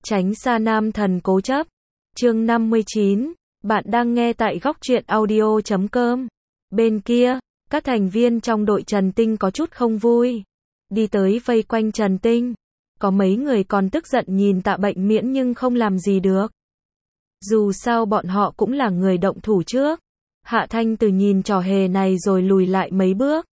Tránh xa nam thần cố chấp. Chương 59, bạn đang nghe tại góc truyện audio.com. Bên kia, các thành viên trong đội Trần Tinh có chút không vui. Đi tới vây quanh Trần Tinh. Có mấy người còn tức giận nhìn Tạ Bệnh Miễn nhưng không làm gì được. Dù sao bọn họ cũng là người động thủ trước. Hạ Thanh Từ nhìn trò hề này rồi lùi lại mấy bước.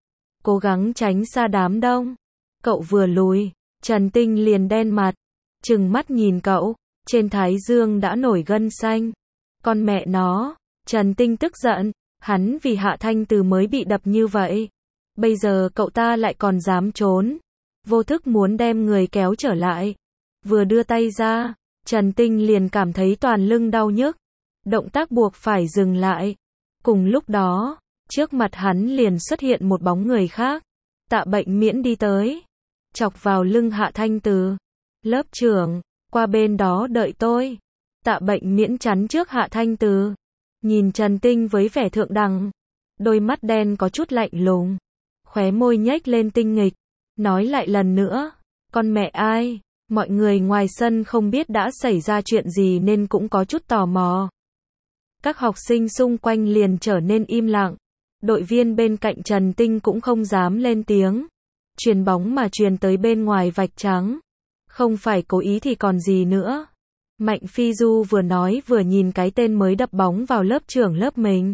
Cố gắng tránh xa đám đông. Cậu vừa lùi, Trần Tinh liền đen mặt. Trừng mắt nhìn cậu, trên thái dương đã nổi gân xanh. Con mẹ nó, Trần Tinh tức giận, hắn vì Hạ Thanh Từ mới bị đập như vậy. Bây giờ cậu ta lại còn dám trốn. Vô thức muốn đem người kéo trở lại. Vừa đưa tay ra, Trần Tinh liền cảm thấy toàn lưng đau nhức. Động tác buộc phải dừng lại. Cùng lúc đó, trước mặt hắn liền xuất hiện một bóng người khác. Tạ Bệnh Miễn đi tới, chọc vào lưng Hạ Thanh Từ. Lớp trưởng, qua bên đó đợi tôi. Tạ Bệnh Miễn chắn trước Hạ Thanh Từ. Nhìn Trần Tinh với vẻ thượng đẳng. Đôi mắt đen có chút lạnh lùng. Khóe môi nhếch lên tinh nghịch. Nói lại lần nữa. Con mẹ ai? Mọi người ngoài sân không biết đã xảy ra chuyện gì nên cũng có chút tò mò. Các học sinh xung quanh liền trở nên im lặng. Đội viên bên cạnh Trần Tinh cũng không dám lên tiếng. Chuyền bóng mà chuyền tới bên ngoài vạch trắng. Không phải cố ý thì còn gì nữa. Mạnh Phi Du vừa nói vừa nhìn cái tên mới đập bóng vào lớp trưởng lớp mình.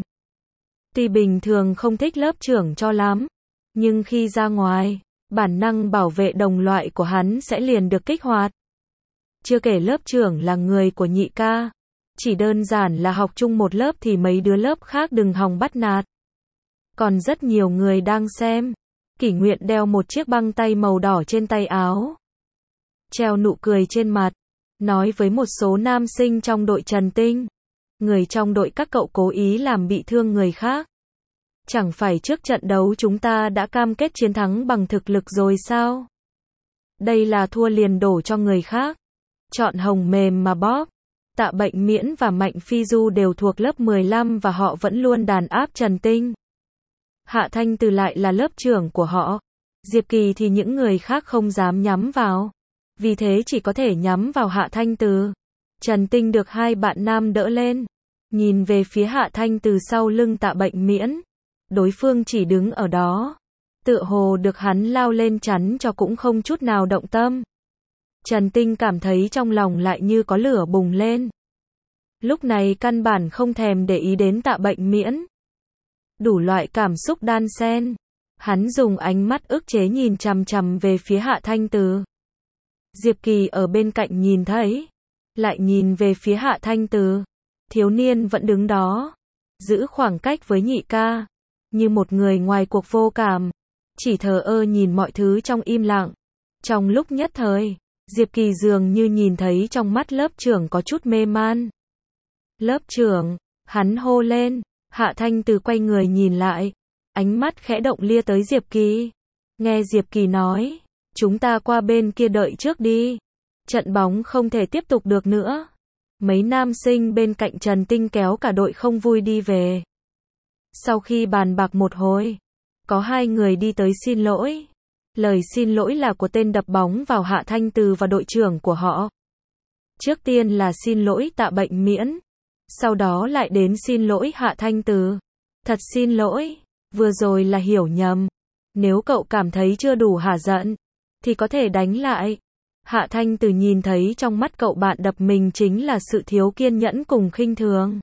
Tuy bình thường không thích lớp trưởng cho lắm, nhưng khi ra ngoài, bản năng bảo vệ đồng loại của hắn sẽ liền được kích hoạt. Chưa kể lớp trưởng là người của nhị ca. Chỉ đơn giản là học chung một lớp thì mấy đứa lớp khác đừng hòng bắt nạt. Còn rất nhiều người đang xem. Kỷ Nguyện đeo một chiếc băng tay màu đỏ trên tay áo. Treo nụ cười trên mặt. Nói với một số nam sinh trong đội Trần Tinh. Người trong đội các cậu cố ý làm bị thương người khác. Chẳng phải trước trận đấu chúng ta đã cam kết chiến thắng bằng thực lực rồi sao? Đây là thua liền đổ cho người khác. Chọn hồng mềm mà bóp. Tạ Bệnh Miễn và Mạnh Phi Du đều thuộc lớp 15 và họ vẫn luôn đàn áp Trần Tinh. Hạ Thanh Từ lại là lớp trưởng của họ. Diệp Kỳ thì những người khác không dám nhắm vào. Vì thế chỉ có thể nhắm vào Hạ Thanh Từ. Trần Tinh được hai bạn nam đỡ lên. Nhìn về phía Hạ Thanh Từ sau lưng Tạ Bệnh Miễn. Đối phương chỉ đứng ở đó. Tựa hồ được hắn lao lên chắn cho cũng không chút nào động tâm. Trần Tinh cảm thấy trong lòng lại như có lửa bùng lên. Lúc này căn bản không thèm để ý đến Tạ Bệnh Miễn. Đủ loại cảm xúc đan xen. Hắn dùng ánh mắt ức chế nhìn chằm chằm về phía Hạ Thanh Từ. Diệp Kỳ ở bên cạnh nhìn thấy. Lại nhìn về phía Hạ Thanh Từ. Thiếu niên vẫn đứng đó. Giữ khoảng cách với nhị ca. Như một người ngoài cuộc vô cảm. Chỉ thờ ơ nhìn mọi thứ trong im lặng. Trong lúc nhất thời, Diệp Kỳ dường như nhìn thấy trong mắt lớp trưởng có chút mê man. Lớp trưởng, hắn hô lên. Hạ Thanh Từ quay người nhìn lại. Ánh mắt khẽ động lia tới Diệp Kỳ. Nghe Diệp Kỳ nói. Chúng ta qua bên kia đợi trước đi. Trận bóng không thể tiếp tục được nữa. Mấy nam sinh bên cạnh Trần Tinh kéo cả đội không vui đi về. Sau khi bàn bạc một hồi, có hai người đi tới xin lỗi. Lời xin lỗi là của tên đập bóng vào Hạ Thanh Từ và đội trưởng của họ. Trước tiên là xin lỗi Tạ Bệnh Miễn. Sau đó lại đến xin lỗi Hạ Thanh Từ. Thật xin lỗi, vừa rồi là hiểu nhầm. Nếu cậu cảm thấy chưa đủ hả giận, thì có thể đánh lại. Hạ Thanh Từ nhìn thấy trong mắt cậu bạn đập mình chính là sự thiếu kiên nhẫn cùng khinh thường.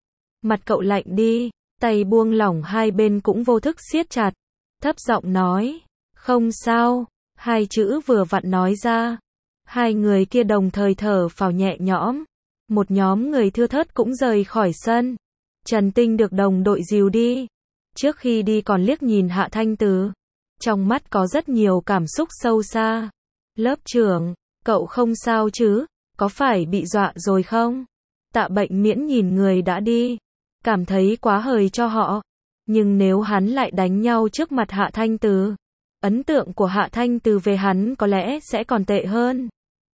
Mặt cậu lạnh đi, tay buông lỏng hai bên cũng vô thức siết chặt. Thấp giọng nói, không sao, hai chữ vừa vặn nói ra. Hai người kia đồng thời thở phào nhẹ nhõm. Một nhóm người thưa thớt cũng rời khỏi sân. Trần Tinh được đồng đội dìu đi. Trước khi đi còn liếc nhìn Hạ Thanh Từ. Trong mắt có rất nhiều cảm xúc sâu xa. Lớp trưởng, cậu không sao chứ? Có phải bị dọa rồi không? Tạ Bệnh Miễn nhìn người đã đi. Cảm thấy quá hời cho họ. Nhưng nếu hắn lại đánh nhau trước mặt Hạ Thanh Từ, ấn tượng của Hạ Thanh Từ về hắn có lẽ sẽ còn tệ hơn.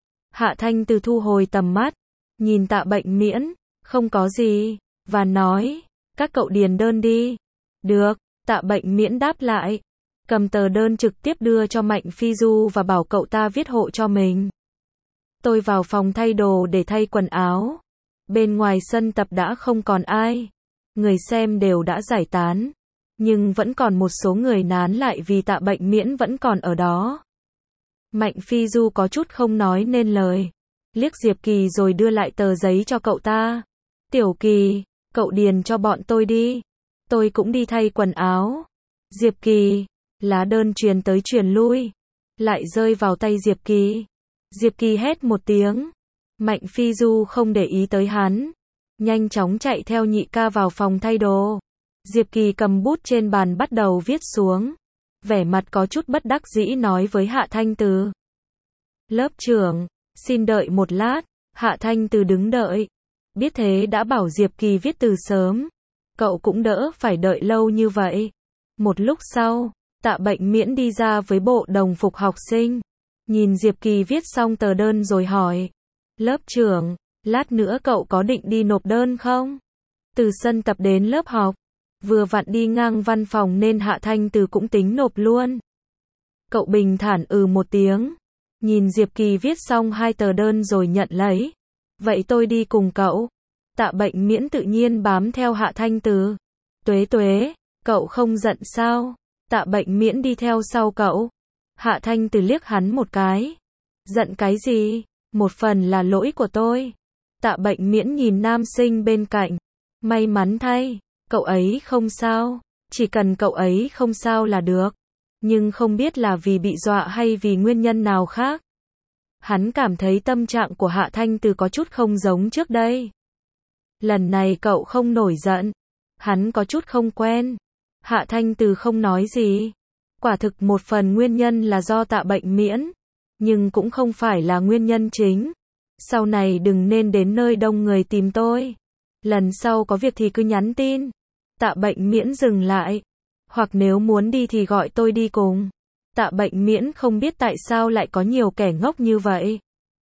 Hạ Thanh Từ thu hồi tầm mắt. Nhìn Tạ Bệnh Miễn. Không có gì. Và nói. Các cậu điền đơn đi. Được. Tạ Bệnh Miễn đáp lại. Cầm tờ đơn trực tiếp đưa cho Mạnh Phi Du và bảo cậu ta viết hộ cho mình. Tôi vào phòng thay đồ để thay quần áo. Bên ngoài sân tập đã không còn ai. Người xem đều đã giải tán. Nhưng vẫn còn một số người nán lại vì Tạ Bệnh Miễn vẫn còn ở đó. Mạnh Phi Du có chút không nói nên lời. Liếc Diệp Kỳ rồi đưa lại tờ giấy cho cậu ta. Tiểu Kỳ, cậu điền cho bọn tôi đi. Tôi cũng đi thay quần áo. Diệp Kỳ, lá đơn truyền tới truyền lui. Lại rơi vào tay Diệp Kỳ. Diệp Kỳ hét một tiếng. Mạnh Phi Du không để ý tới hắn. Nhanh chóng chạy theo nhị ca vào phòng thay đồ. Diệp Kỳ cầm bút trên bàn bắt đầu viết xuống. Vẻ mặt có chút bất đắc dĩ nói với Hạ Thanh Từ. Lớp trưởng, xin đợi một lát. Hạ Thanh Từ đứng đợi. Biết thế đã bảo Diệp Kỳ viết từ sớm. Cậu cũng đỡ phải đợi lâu như vậy. Một lúc sau, Tạ Bệnh Miễn đi ra với bộ đồng phục học sinh. Nhìn Diệp Kỳ viết xong tờ đơn rồi hỏi. Lớp trưởng, lát nữa cậu có định đi nộp đơn không? Từ sân tập đến lớp học. Vừa vặn đi ngang văn phòng nên Hạ Thanh Từ cũng tính nộp luôn. Cậu bình thản một tiếng. Nhìn Diệp Kỳ viết xong 2 tờ đơn rồi nhận lấy. Vậy tôi đi cùng cậu. Tạ Bệnh Miễn tự nhiên bám theo Hạ Thanh Từ. Tuế Tuế, cậu không giận sao? Tạ Bệnh Miễn đi theo sau cậu. Hạ Thanh Từ liếc hắn một cái. Giận cái gì? Một phần là lỗi của tôi. Tạ Bệnh Miễn nhìn nam sinh bên cạnh. May mắn thay, cậu ấy không sao. Chỉ cần cậu ấy không sao là được. Nhưng không biết là vì bị dọa hay vì nguyên nhân nào khác. Hắn cảm thấy tâm trạng của Hạ Thanh Từ có chút không giống trước đây. Lần này cậu không nổi giận. Hắn có chút không quen. Hạ Thanh Từ không nói gì. Quả thực một phần nguyên nhân là do Tạ Bệnh Miễn. Nhưng cũng không phải là nguyên nhân chính. Sau này đừng nên đến nơi đông người tìm tôi. Lần sau có việc thì cứ nhắn tin. Tạ Bệnh Miễn dừng lại. Hoặc nếu muốn đi thì gọi tôi đi cùng. Tạ Bệnh Miễn không biết tại sao lại có nhiều kẻ ngốc như vậy.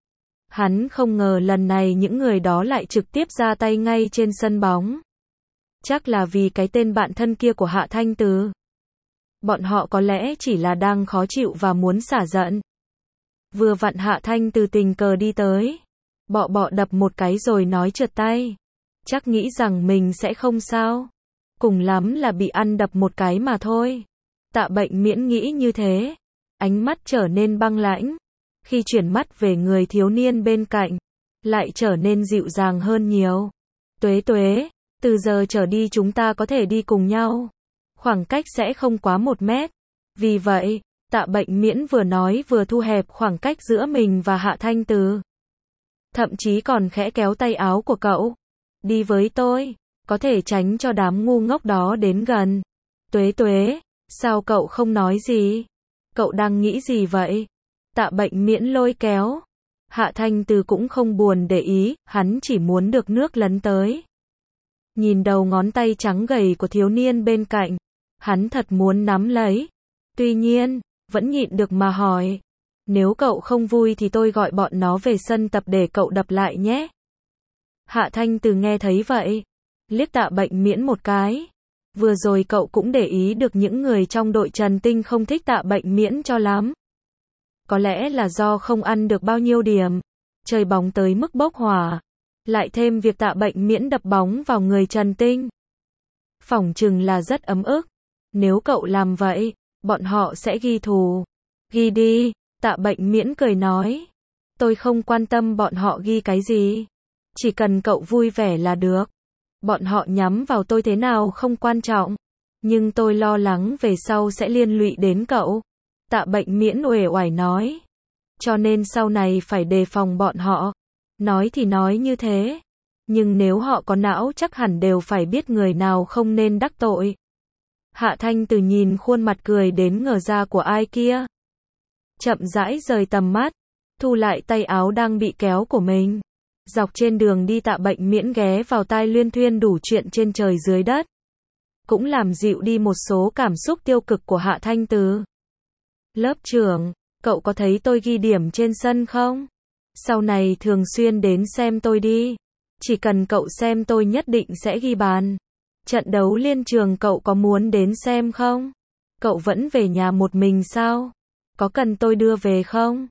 Hắn không ngờ lần này những người đó lại trực tiếp ra tay ngay trên sân bóng. Chắc là vì cái tên bạn thân kia của Hạ Thanh Từ. Bọn họ có lẽ chỉ là đang khó chịu và muốn xả giận. Vừa vặn Hạ Thanh Từ tình cờ đi tới. Bọ đập một cái rồi nói trượt tay. Chắc nghĩ rằng mình sẽ không sao. Cùng lắm là bị ăn đập một cái mà thôi. Tạ Bệnh Miễn nghĩ như thế. Ánh mắt trở nên băng lãnh. Khi chuyển mắt về người thiếu niên bên cạnh, lại trở nên dịu dàng hơn nhiều. Tuế Tuế, từ giờ trở đi chúng ta có thể đi cùng nhau. Khoảng cách sẽ không quá 1 mét. Vì vậy, Tạ Bệnh Miễn vừa nói vừa thu hẹp khoảng cách giữa mình và Hạ Thanh Từ. Thậm chí còn khẽ kéo tay áo của cậu. Đi với tôi, có thể tránh cho đám ngu ngốc đó đến gần. Tuế Tuế, sao cậu không nói gì? Cậu đang nghĩ gì vậy? Tạ Bệnh Miễn lôi kéo. Hạ Thanh Từ cũng không buồn để ý, hắn chỉ muốn được nước lấn tới. Nhìn đầu ngón tay trắng gầy của thiếu niên bên cạnh, hắn thật muốn nắm lấy. Tuy nhiên, vẫn nhịn được mà hỏi. Nếu cậu không vui thì tôi gọi bọn nó về sân tập để cậu đập lại nhé. Hạ Thanh Từ nghe thấy vậy, liếc Tạ Bệnh Miễn một cái. Vừa rồi cậu cũng để ý được những người trong đội Trần Tinh không thích Tạ Bệnh Miễn cho lắm. Có lẽ là do không ăn được bao nhiêu điểm, chơi bóng tới mức bốc hỏa. Lại thêm việc Tạ Bệnh Miễn đập bóng vào người Trần Tinh. Phỏng chừng là rất ấm ức. Nếu cậu làm vậy, bọn họ sẽ ghi thù. Ghi đi, Tạ Bệnh Miễn cười nói. Tôi không quan tâm bọn họ ghi cái gì. Chỉ cần cậu vui vẻ là được. Bọn họ nhắm vào tôi thế nào không quan trọng. Nhưng tôi lo lắng về sau sẽ liên lụy đến cậu. Tạ Bệnh Miễn uể oải nói. Cho nên sau này phải đề phòng bọn họ. Nói thì nói như thế. Nhưng nếu họ có não chắc hẳn đều phải biết người nào không nên đắc tội. Hạ Thanh Từ nhìn khuôn mặt cười đến ngờ ra của ai kia. Chậm rãi rời tầm mắt. Thu lại tay áo đang bị kéo của mình. Dọc trên đường đi Tạ Bệnh Miễn ghé vào tai luyên thuyên đủ chuyện trên trời dưới đất. Cũng làm dịu đi một số cảm xúc tiêu cực của Hạ Thanh Từ. Lớp trưởng, cậu có thấy tôi ghi điểm trên sân không? Sau này thường xuyên đến xem tôi đi. Chỉ cần cậu xem tôi nhất định sẽ ghi bàn. Trận đấu liên trường cậu có muốn đến xem không? Cậu vẫn về nhà một mình sao? Có cần tôi đưa về không?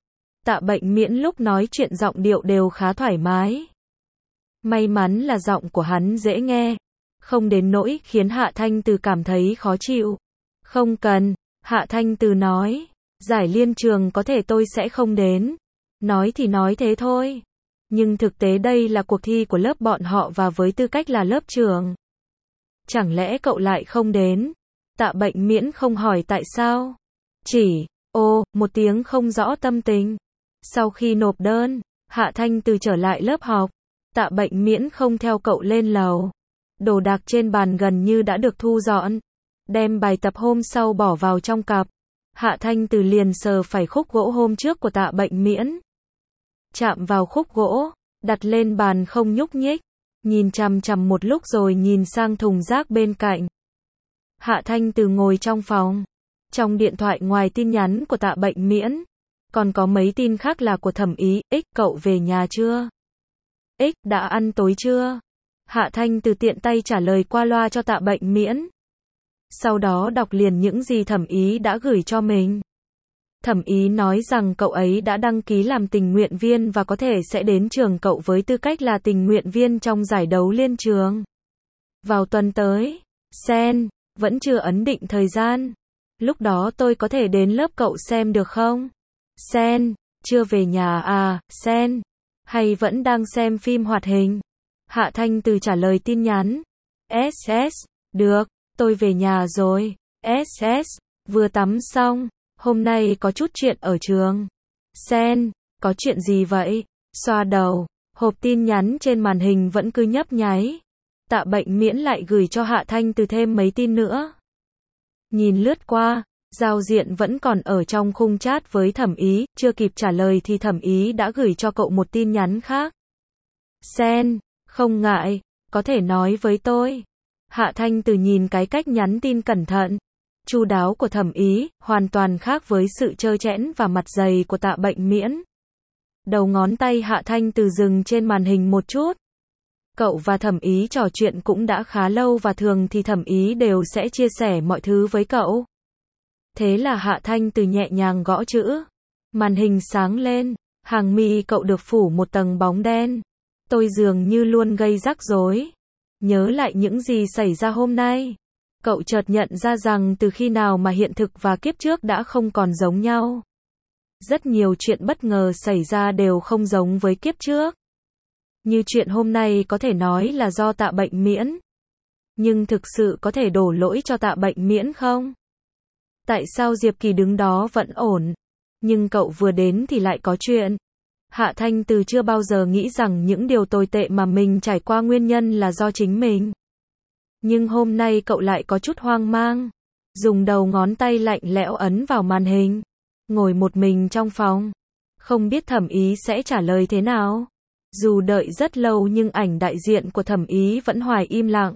Tạ Bệnh Miễn lúc nói chuyện giọng điệu đều khá thoải mái. May mắn là giọng của hắn dễ nghe, không đến nỗi khiến Hạ Thanh Từ cảm thấy khó chịu. Không cần, Hạ Thanh Từ nói, giải liên trường có thể tôi sẽ không đến. Nói thì nói thế thôi. Nhưng thực tế đây là cuộc thi của lớp bọn họ và với tư cách là lớp trưởng. Chẳng lẽ cậu lại không đến? Tạ Bệnh Miễn không hỏi tại sao. Chỉ, một tiếng không rõ tâm tình. Sau khi nộp đơn, Hạ Thanh Từ trở lại lớp học. Tạ Bệnh Miễn không theo cậu lên lầu. Đồ đạc trên bàn gần như đã được thu dọn. Đem bài tập hôm sau bỏ vào trong cặp. Hạ Thanh Từ liền sờ phải khúc gỗ hôm trước của Tạ Bệnh Miễn. Chạm vào khúc gỗ, đặt lên bàn không nhúc nhích. Nhìn chằm chằm một lúc rồi nhìn sang thùng rác bên cạnh. Hạ Thanh Từ ngồi trong phòng. Trong điện thoại ngoài tin nhắn của Tạ Bệnh Miễn, còn có mấy tin khác là của Thẩm Ý. Cậu về nhà chưa? Đã ăn tối chưa? Hạ Thanh Từ tiện tay trả lời qua loa cho Tạ Bệnh Miễn. Sau đó đọc liền những gì Thẩm Ý đã gửi cho mình. Thẩm Ý nói rằng cậu ấy đã đăng ký làm tình nguyện viên và có thể sẽ đến trường cậu với tư cách là tình nguyện viên trong giải đấu liên trường. Vào tuần tới. Sen, vẫn chưa ấn định thời gian. Lúc đó tôi có thể đến lớp cậu xem được không? Sen, chưa về nhà à, Sen? Hay vẫn đang xem phim hoạt hình? Hạ Thanh Từ trả lời tin nhắn. SS, được, tôi về nhà rồi. SS, vừa tắm xong, hôm nay có chút chuyện ở trường. Sen, có chuyện gì vậy? Xoa đầu, hộp tin nhắn trên màn hình vẫn cứ nhấp nháy. Tạ Bệnh Miễn lại gửi cho Hạ Thanh Từ thêm mấy tin nữa. Nhìn lướt qua, giao diện vẫn còn ở trong khung chat với Thẩm Ý, chưa kịp trả lời thì Thẩm Ý đã gửi cho cậu một tin nhắn khác. Sen, không ngại, có thể nói với tôi. Hạ Thanh Từ nhìn cái cách nhắn tin cẩn thận, chu đáo của Thẩm Ý, hoàn toàn khác với sự trơ trẽn và mặt dày của Tạ Bệnh Miễn. Đầu ngón tay Hạ Thanh Từ dừng trên màn hình một chút. Cậu và Thẩm Ý trò chuyện cũng đã khá lâu và thường thì Thẩm Ý đều sẽ chia sẻ mọi thứ với cậu. Thế là Hạ Thanh Từ nhẹ nhàng gõ chữ. Màn hình sáng lên, hàng mi cậu được phủ một tầng bóng đen. Tôi dường như luôn gây rắc rối. Nhớ lại những gì xảy ra hôm nay. Cậu chợt nhận ra rằng từ khi nào mà hiện thực và kiếp trước đã không còn giống nhau. Rất nhiều chuyện bất ngờ xảy ra đều không giống với kiếp trước. Như chuyện hôm nay có thể nói là do Tạ Bệnh Miễn. Nhưng thực sự có thể đổ lỗi cho Tạ Bệnh Miễn không? Tại sao Diệp Kỳ đứng đó vẫn ổn, nhưng cậu vừa đến thì lại có chuyện? Hạ Thanh Từ chưa bao giờ nghĩ rằng những điều tồi tệ mà mình trải qua nguyên nhân là do chính mình. Nhưng hôm nay cậu lại có chút hoang mang. Dùng đầu ngón tay lạnh lẽo ấn vào màn hình. Ngồi một mình trong phòng. Không biết Thẩm Ý sẽ trả lời thế nào. Dù đợi rất lâu nhưng ảnh đại diện của Thẩm Ý vẫn hoài im lặng.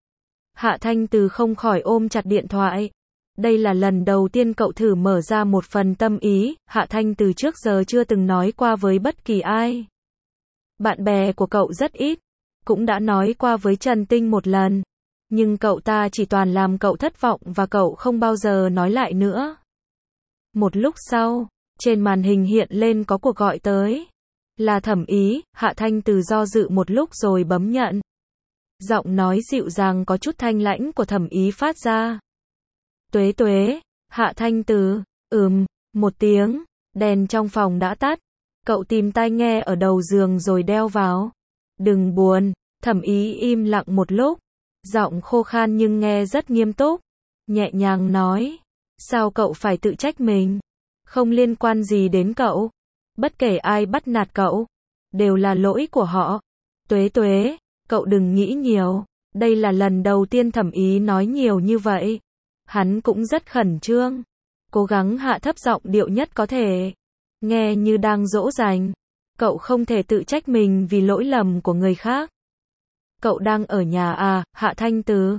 Hạ Thanh Từ không khỏi ôm chặt điện thoại. Đây là lần đầu tiên cậu thử mở ra một phần tâm ý, Hạ Thanh Từ trước giờ chưa từng nói qua với bất kỳ ai. Bạn bè của cậu rất ít, cũng đã nói qua với Trần Tinh một lần. Nhưng cậu ta chỉ toàn làm cậu thất vọng và cậu không bao giờ nói lại nữa. Một lúc sau, trên màn hình hiện lên có cuộc gọi tới. Là Thẩm Ý, Hạ Thanh Từ do dự một lúc rồi bấm nhận. Giọng nói dịu dàng có chút thanh lãnh của Thẩm Ý phát ra. Tuế tuế, Hạ Thanh Từ, một tiếng, đèn trong phòng đã tắt. Cậu tìm tai nghe ở đầu giường rồi đeo vào. Đừng buồn, Thẩm Ý im lặng một lúc. Giọng khô khan nhưng nghe rất nghiêm túc. Nhẹ nhàng nói. Sao cậu phải tự trách mình? Không liên quan gì đến cậu. Bất kể ai bắt nạt cậu, đều là lỗi của họ. Tuế tuế, cậu đừng nghĩ nhiều. Đây là lần đầu tiên Thẩm Ý nói nhiều như vậy. Hắn cũng rất khẩn trương. Cố gắng hạ thấp giọng điệu nhất có thể. Nghe như đang dỗ dành. Cậu không thể tự trách mình vì lỗi lầm của người khác. Cậu đang ở nhà à, Hạ Thanh Từ?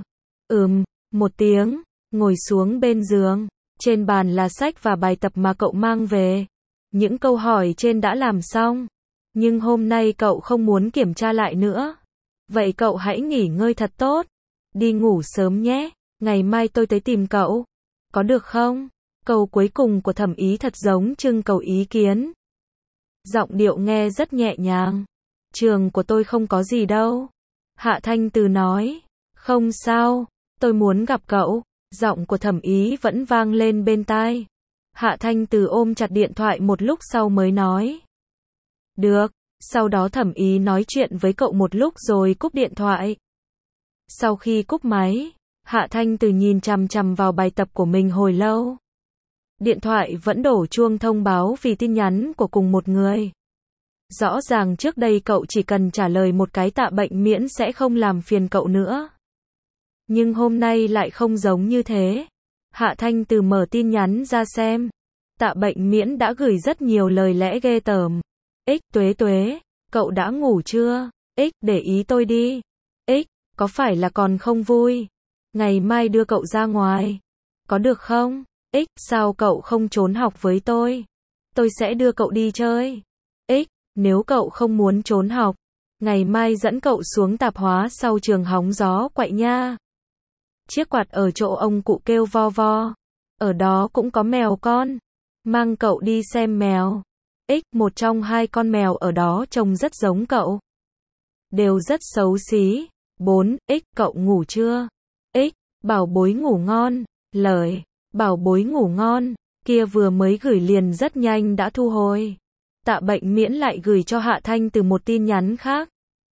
Một tiếng, ngồi xuống bên giường. Trên bàn là sách và bài tập mà cậu mang về. Những câu hỏi trên đã làm xong. Nhưng hôm nay cậu không muốn kiểm tra lại nữa. Vậy cậu hãy nghỉ ngơi thật tốt. Đi ngủ sớm nhé. Ngày mai tôi tới tìm cậu. Có được không? Câu cuối cùng của Thẩm Ý thật giống trưng cầu ý kiến. Giọng điệu nghe rất nhẹ nhàng. Trường của tôi không có gì đâu. Hạ Thanh Từ nói. Không sao, tôi muốn gặp cậu. Giọng của Thẩm Ý vẫn vang lên bên tai. Hạ Thanh Từ ôm chặt điện thoại một lúc sau mới nói. Được, sau đó Thẩm Ý nói chuyện với cậu một lúc rồi cúp điện thoại. Sau khi cúp máy, Hạ Thanh Từ nhìn chằm chằm vào bài tập của mình hồi lâu. Điện thoại vẫn đổ chuông thông báo vì tin nhắn của cùng một người. Rõ ràng trước đây cậu chỉ cần trả lời một cái tạ bệnh miễn sẽ không làm phiền cậu nữa. Nhưng hôm nay lại không giống như thế. Hạ Thanh Từ mở tin nhắn ra xem. Tạ bệnh miễn đã gửi rất nhiều lời lẽ ghê tởm. Tuế Tuế, cậu đã ngủ chưa? Để ý tôi đi. Có phải là còn không vui? Ngày mai đưa cậu ra ngoài. Có được không? Sao cậu không trốn học với tôi? Tôi sẽ đưa cậu đi chơi. Nếu cậu không muốn trốn học, ngày mai dẫn cậu xuống tạp hóa sau trường hóng gió quậy nha. Chiếc quạt ở chỗ ông cụ kêu vo vo. Ở đó cũng có mèo con. Mang cậu đi xem mèo. Một trong hai con mèo ở đó trông rất giống cậu. Đều rất xấu xí. 4. Cậu ngủ chưa? Bảo bối ngủ ngon. Lời. Bảo bối ngủ ngon. Kia vừa mới gửi liền rất nhanh đã thu hồi. Tạ bệnh miễn lại gửi cho Hạ Thanh Từ một tin nhắn khác.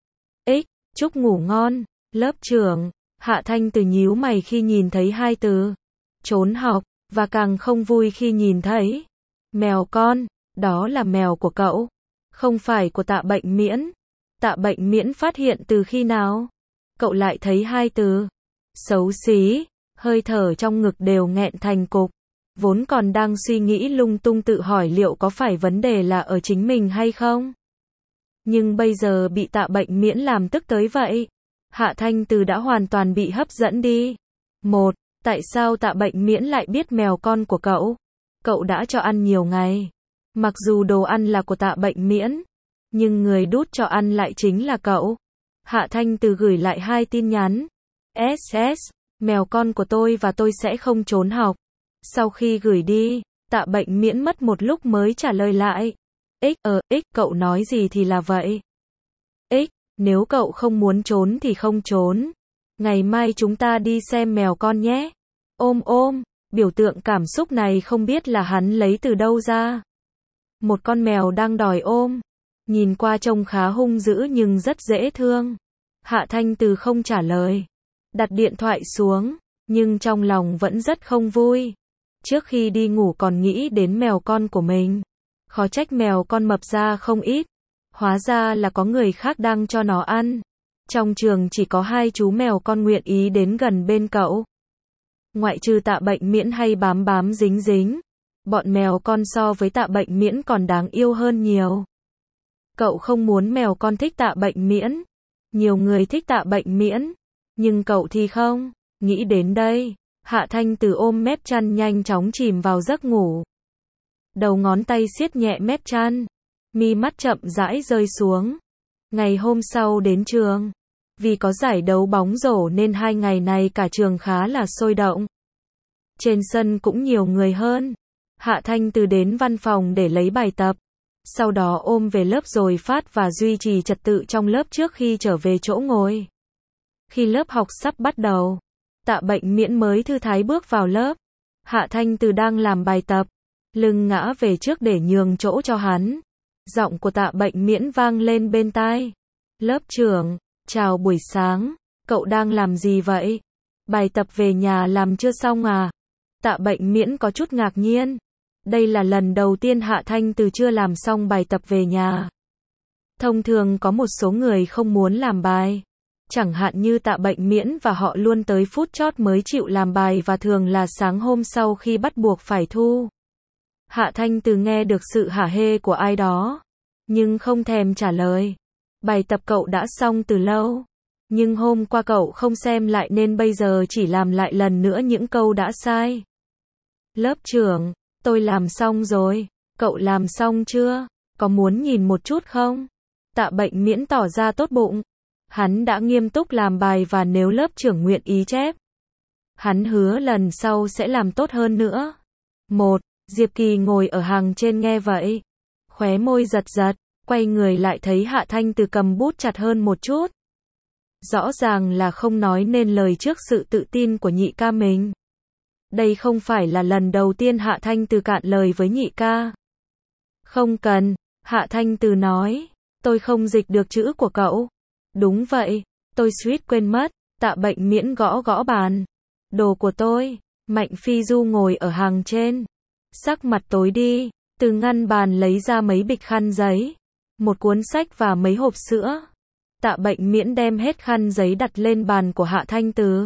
Chúc ngủ ngon. Lớp trưởng. Hạ Thanh Từ nhíu mày khi nhìn thấy hai từ. Trốn học. Và càng không vui khi nhìn thấy. Mèo con. Đó là mèo của cậu. Không phải của tạ bệnh miễn. Tạ bệnh miễn phát hiện từ khi nào? Cậu lại thấy hai từ. Xấu xí. Hơi thở trong ngực đều nghẹn thành cục. Vốn còn đang suy nghĩ lung tung tự hỏi liệu có phải vấn đề là ở chính mình hay không. Nhưng bây giờ bị tạ bệnh miễn làm tức tới vậy. Hạ Thanh Từ đã hoàn toàn bị hấp dẫn đi. 1. Tại sao tạ bệnh miễn lại biết mèo con của cậu? Cậu đã cho ăn nhiều ngày. Mặc dù đồ ăn là của tạ bệnh miễn, nhưng người đút cho ăn lại chính là cậu. Hạ Thanh Từ gửi lại hai tin nhắn. SS, mèo con của tôi và tôi sẽ không trốn học. Sau khi gửi đi, tạ bệnh miễn mất một lúc mới trả lời lại. Cậu nói gì thì là vậy. Nếu cậu không muốn trốn thì không trốn. Ngày mai chúng ta đi xem mèo con nhé. Ôm. Biểu tượng cảm xúc này không biết là hắn lấy từ đâu ra. Một con mèo đang đòi ôm. Nhìn qua trông khá hung dữ nhưng rất dễ thương. Hạ Thanh Từ không trả lời. Đặt điện thoại xuống. Nhưng trong lòng vẫn rất không vui. Trước khi đi ngủ còn nghĩ đến mèo con của mình. Khó trách mèo con mập ra không ít. Hóa ra là có người khác đang cho nó ăn. Trong trường chỉ có hai chú mèo con nguyện ý đến gần bên cậu. Ngoại trừ tạ bệnh miễn hay bám dính dính. Bọn mèo con so với tạ bệnh miễn còn đáng yêu hơn nhiều. Cậu không muốn mèo con thích tạ bệnh miễn. Nhiều người thích tạ bệnh miễn. Nhưng cậu thì không. Nghĩ đến đây, Hạ Thanh Từ ôm mép chăn nhanh chóng chìm vào giấc ngủ. Đầu ngón tay siết nhẹ mép chăn. Mi mắt chậm rãi rơi xuống. Ngày hôm sau đến trường. Vì có giải đấu bóng rổ nên 2 ngày này cả trường khá là sôi động. Trên sân cũng nhiều người hơn. Hạ Thanh Từ đến văn phòng để lấy bài tập. Sau đó ôm về lớp rồi phát và duy trì trật tự trong lớp trước khi trở về chỗ ngồi. Khi lớp học sắp bắt đầu, tạ bệnh miễn mới thư thái bước vào lớp. Hạ Thanh Từ đang làm bài tập. Lưng ngã về trước để nhường chỗ cho hắn. Giọng của tạ bệnh miễn vang lên bên tai. Lớp trưởng, chào buổi sáng. Cậu đang làm gì vậy? Bài tập về nhà làm chưa xong à? Tạ bệnh miễn có chút ngạc nhiên. Đây là lần đầu tiên Hạ Thanh Từ chưa làm xong bài tập về nhà. Thông thường có một số người không muốn làm bài. Chẳng hạn như tạ bệnh miễn và họ luôn tới phút chót mới chịu làm bài và thường là sáng hôm sau khi bắt buộc phải thu. Hạ Thanh Từ nghe được sự hả hê của ai đó, nhưng không thèm trả lời. Bài tập cậu đã xong từ lâu, nhưng hôm qua cậu không xem lại nên bây giờ chỉ làm lại lần nữa những câu đã sai. Lớp trưởng, tôi làm xong rồi, cậu làm xong chưa? Có muốn nhìn một chút không? Tạ bệnh miễn tỏ ra tốt bụng. Hắn đã nghiêm túc làm bài và nếu lớp trưởng nguyện ý chép, hắn hứa lần sau sẽ làm tốt hơn nữa. 1. Diệp Kỳ ngồi ở hàng trên nghe vậy. Khóe môi giật giật, quay người lại thấy Hạ Thanh Từ cầm bút chặt hơn một chút. Rõ ràng là không nói nên lời trước sự tự tin của nhị ca mình. Đây không phải là lần đầu tiên Hạ Thanh Từ cạn lời với nhị ca. Không cần, Hạ Thanh Từ nói, tôi không dịch được chữ của cậu. Đúng vậy, tôi suýt quên mất, Tạ Bệnh Miễn gõ gõ bàn. Đồ của tôi. Mạnh Phi Du ngồi ở hàng trên. Sắc mặt tối đi, từ ngăn bàn lấy ra mấy bịch khăn giấy, một cuốn sách và mấy hộp sữa. Tạ Bệnh Miễn đem hết khăn giấy đặt lên bàn của Hạ Thanh Từ.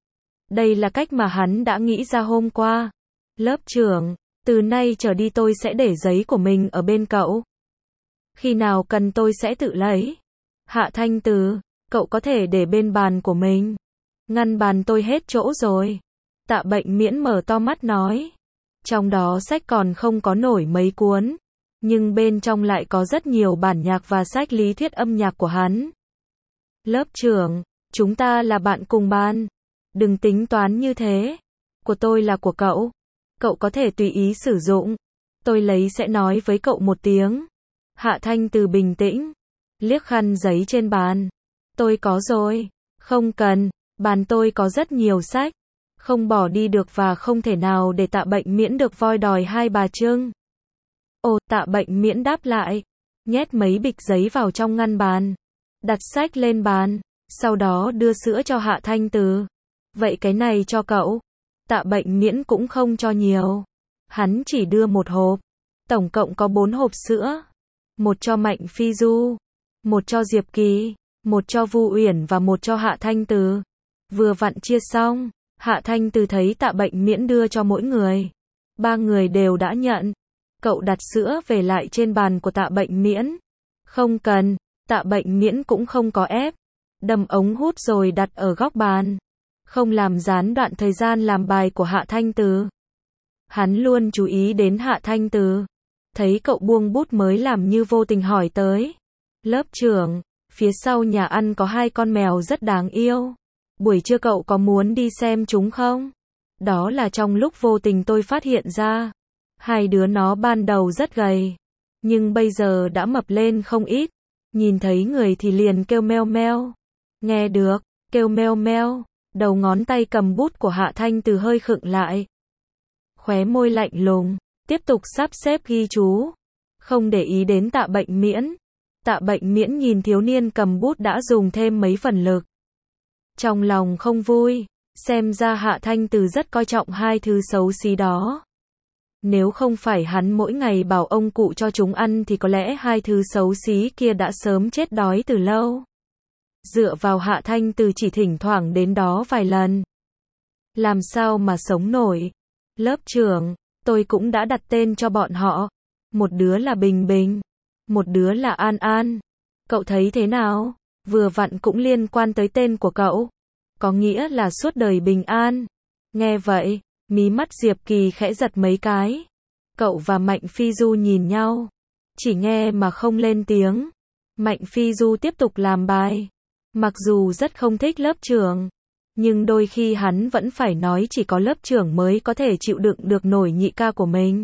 Đây là cách mà hắn đã nghĩ ra hôm qua. Lớp trưởng, từ nay trở đi tôi sẽ để giấy của mình ở bên cậu. Khi nào cần tôi sẽ tự lấy. Hạ Thanh Từ, cậu có thể để bên bàn của mình. Ngăn bàn tôi hết chỗ rồi. Tạ Bệnh Miễn mở to mắt nói. Trong đó sách còn không có nổi mấy cuốn, nhưng bên trong lại có rất nhiều bản nhạc và sách lý thuyết âm nhạc của hắn. Lớp trưởng, chúng ta là bạn cùng ban. Đừng tính toán như thế. Của tôi là của cậu. Cậu có thể tùy ý sử dụng. Tôi lấy sẽ nói với cậu một tiếng. Hạ Thanh Từ bình tĩnh, liếc khăn giấy trên bàn. Tôi có rồi. Không cần, bàn tôi có rất nhiều sách. Không bỏ đi được và không thể nào để Tạ Bệnh Miễn được voi đòi hai bà Trưng. Ồ, Tạ Bệnh Miễn đáp lại, nhét mấy bịch giấy vào trong ngăn bàn, đặt sách lên bàn, sau đó đưa sữa cho Hạ Thanh Từ. Vậy cái này cho cậu. Tạ Bệnh Miễn cũng không cho nhiều. Hắn chỉ đưa một hộp. Tổng cộng có 4 hộp sữa. Một cho Mạnh Phi Du, một cho Diệp Kỳ, một cho Vu Uyển và một cho Hạ Thanh Từ. Vừa vặn chia xong. Hạ Thanh Từ thấy Tạ Bệnh Miễn đưa cho mỗi người. 3 người đều đã nhận. Cậu đặt sữa về lại trên bàn của Tạ Bệnh Miễn. Không cần, Tạ Bệnh Miễn cũng không có ép. Đâm ống hút rồi đặt ở góc bàn. Không làm gián đoạn thời gian làm bài của Hạ Thanh Từ. Hắn luôn chú ý đến Hạ Thanh Từ. Thấy cậu buông bút mới làm như vô tình hỏi tới. Lớp trưởng, phía sau nhà ăn có 2 con mèo rất đáng yêu. Buổi trưa cậu có muốn đi xem chúng không? Đó là trong lúc vô tình tôi phát hiện ra. 2 đứa nó ban đầu rất gầy, nhưng bây giờ đã mập lên không ít. Nhìn thấy người thì liền kêu meo meo. Nghe được, kêu meo meo. Đầu ngón tay cầm bút của Hạ Thanh Từ hơi khựng lại. Khóe môi lạnh lùng, tiếp tục sắp xếp ghi chú. Không để ý đến Tạ Bệnh Miễn. Tạ Bệnh Miễn nhìn thiếu niên cầm bút đã dùng thêm mấy phần lực. Trong lòng không vui, xem ra Hạ Thanh Từ rất coi trọng 2 thứ xấu xí đó. Nếu không phải hắn mỗi ngày bảo ông cụ cho chúng ăn thì có lẽ 2 thứ xấu xí kia đã sớm chết đói từ lâu. Dựa vào Hạ Thanh Từ chỉ thỉnh thoảng đến đó vài lần. Làm sao mà sống nổi. Lớp trưởng, tôi cũng đã đặt tên cho bọn họ. Một đứa là Bình Bình, một đứa là An An. Cậu thấy thế nào? Vừa vặn cũng liên quan tới tên của cậu. Có nghĩa là suốt đời bình an. Nghe vậy, mí mắt Diệp Kỳ khẽ giật mấy cái. Cậu và Mạnh Phi Du nhìn nhau. Chỉ nghe mà không lên tiếng. Mạnh Phi Du tiếp tục làm bài. Mặc dù rất không thích lớp trưởng, nhưng đôi khi hắn vẫn phải nói chỉ có lớp trưởng mới có thể chịu đựng được nổi nhị ca của mình.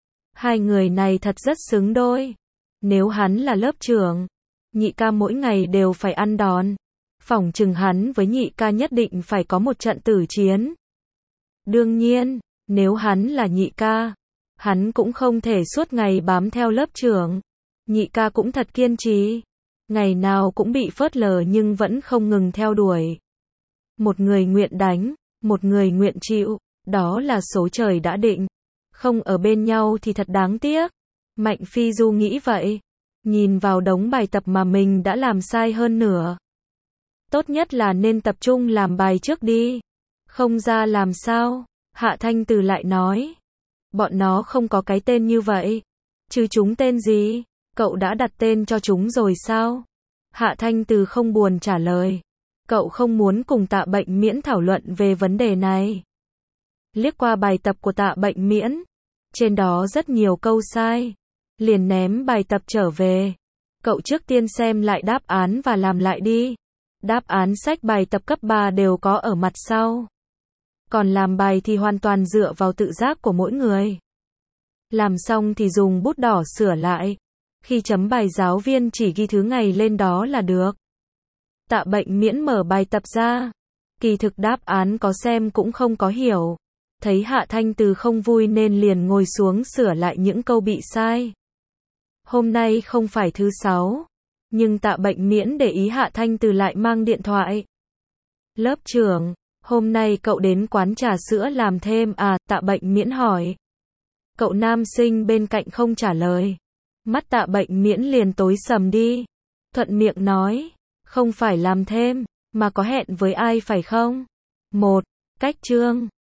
2 người này thật rất xứng đôi. Nếu hắn là lớp trưởng, nhị ca mỗi ngày đều phải ăn đòn. Phỏng chừng hắn với nhị ca nhất định phải có một trận tử chiến. Đương nhiên, nếu hắn là nhị ca, hắn cũng không thể suốt ngày bám theo lớp trưởng. Nhị ca cũng thật kiên trì. Ngày nào cũng bị phớt lờ nhưng vẫn không ngừng theo đuổi. Một người nguyện đánh, một người nguyện chịu, đó là số trời đã định. Không ở bên nhau thì thật đáng tiếc. Mạnh Phi Du nghĩ vậy. Nhìn vào đống bài tập mà mình đã làm sai hơn nửa. Tốt nhất là nên tập trung làm bài trước đi. Không ra làm sao? Hạ Thanh Từ lại nói. Bọn nó không có cái tên như vậy. Chứ chúng tên gì? Cậu đã đặt tên cho chúng rồi sao? Hạ Thanh Từ không buồn trả lời. Cậu không muốn cùng Tạ Bệnh Miễn thảo luận về vấn đề này. Liếc qua bài tập của Tạ Bệnh Miễn. Trên đó rất nhiều câu sai. Liền ném bài tập trở về. Cậu trước tiên xem lại đáp án và làm lại đi. Đáp án sách bài tập cấp 3 đều có ở mặt sau. Còn làm bài thì hoàn toàn dựa vào tự giác của mỗi người. Làm xong thì dùng bút đỏ sửa lại. Khi chấm bài giáo viên chỉ ghi thứ ngày lên đó là được. Tạ Bệnh Miễn mở bài tập ra. Kỳ thực đáp án có xem cũng không có hiểu. Thấy Hạ Thanh Từ không vui nên liền ngồi xuống sửa lại những câu bị sai. Hôm nay không phải thứ 6, nhưng Tạ Bệnh Miễn để ý Hạ Thanh Từ lại mang điện thoại. Lớp trưởng, hôm nay cậu đến quán trà sữa làm thêm à? Tạ Bệnh Miễn hỏi. Cậu nam sinh bên cạnh không trả lời. Mắt Tạ Bệnh Miễn liền tối sầm đi. Thuận miệng nói, không phải làm thêm, mà có hẹn với ai phải không? 1. Cách chương